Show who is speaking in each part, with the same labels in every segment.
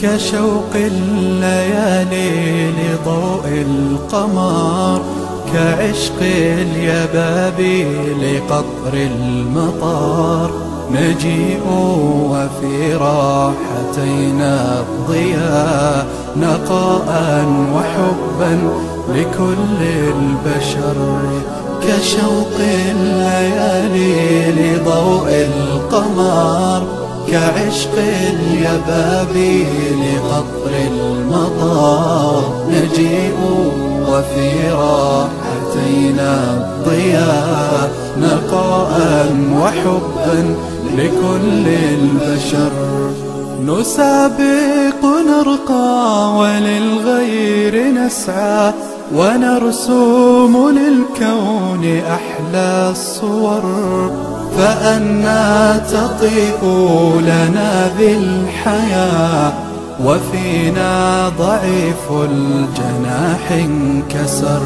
Speaker 1: كشوق الليالي لضوء القمر، كعشق اليبابي لقطر المطر. نجيء وفي راحتينا الضياء، نقاء وحبا لكل البشر. كشوق الليالي لضوء القمر، كعشق اليبابي لقطر المطر. نجيء وفي راحتينا الضياء، نقاء وحبا لكل البشر. نسابق نرقى وللغير نسعى، ونرسم للكون أحلى الصور. فأنا تطيب لنا ذي الحياة، وفينا ضعيف الجناح انكسر.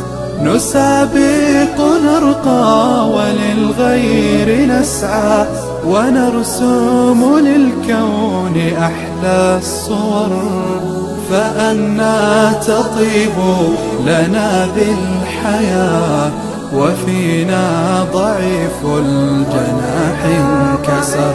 Speaker 1: نسابق نرقى وللغير نسعى، ونرسم للكون أحلى الصور. فأنا تطيب لنا ذي الحياة، وفينا ضعيف الجناح انكسر.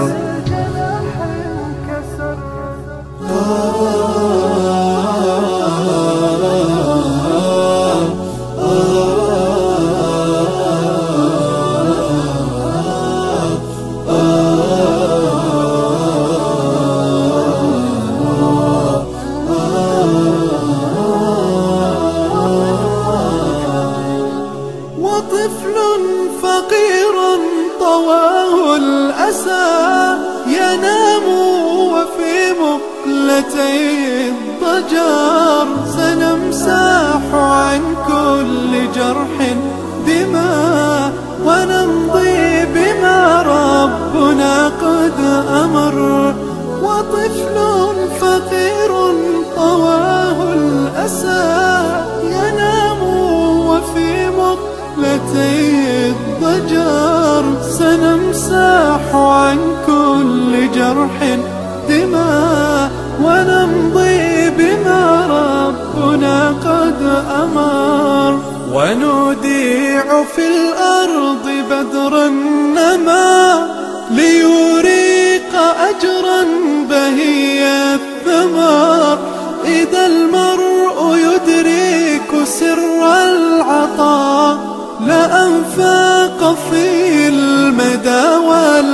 Speaker 2: وطفل فقير طواه الأسى، ينام وفي مقلتي الضجر. سنمسح عن كل جرح دماء، ونمضي بما ربنا قد أمر. وطفل فقير طواه الأسى، ينام وفي مقلتي الضجر. سنمسح عن كل جرح دماء، ونمضي بما ربنا قد أمر. ونوديع في الأرض بدر النما، ليريق أجرا بهي الثمر. إذا المرء يدرك سر العطاء، لأنفاق في المدى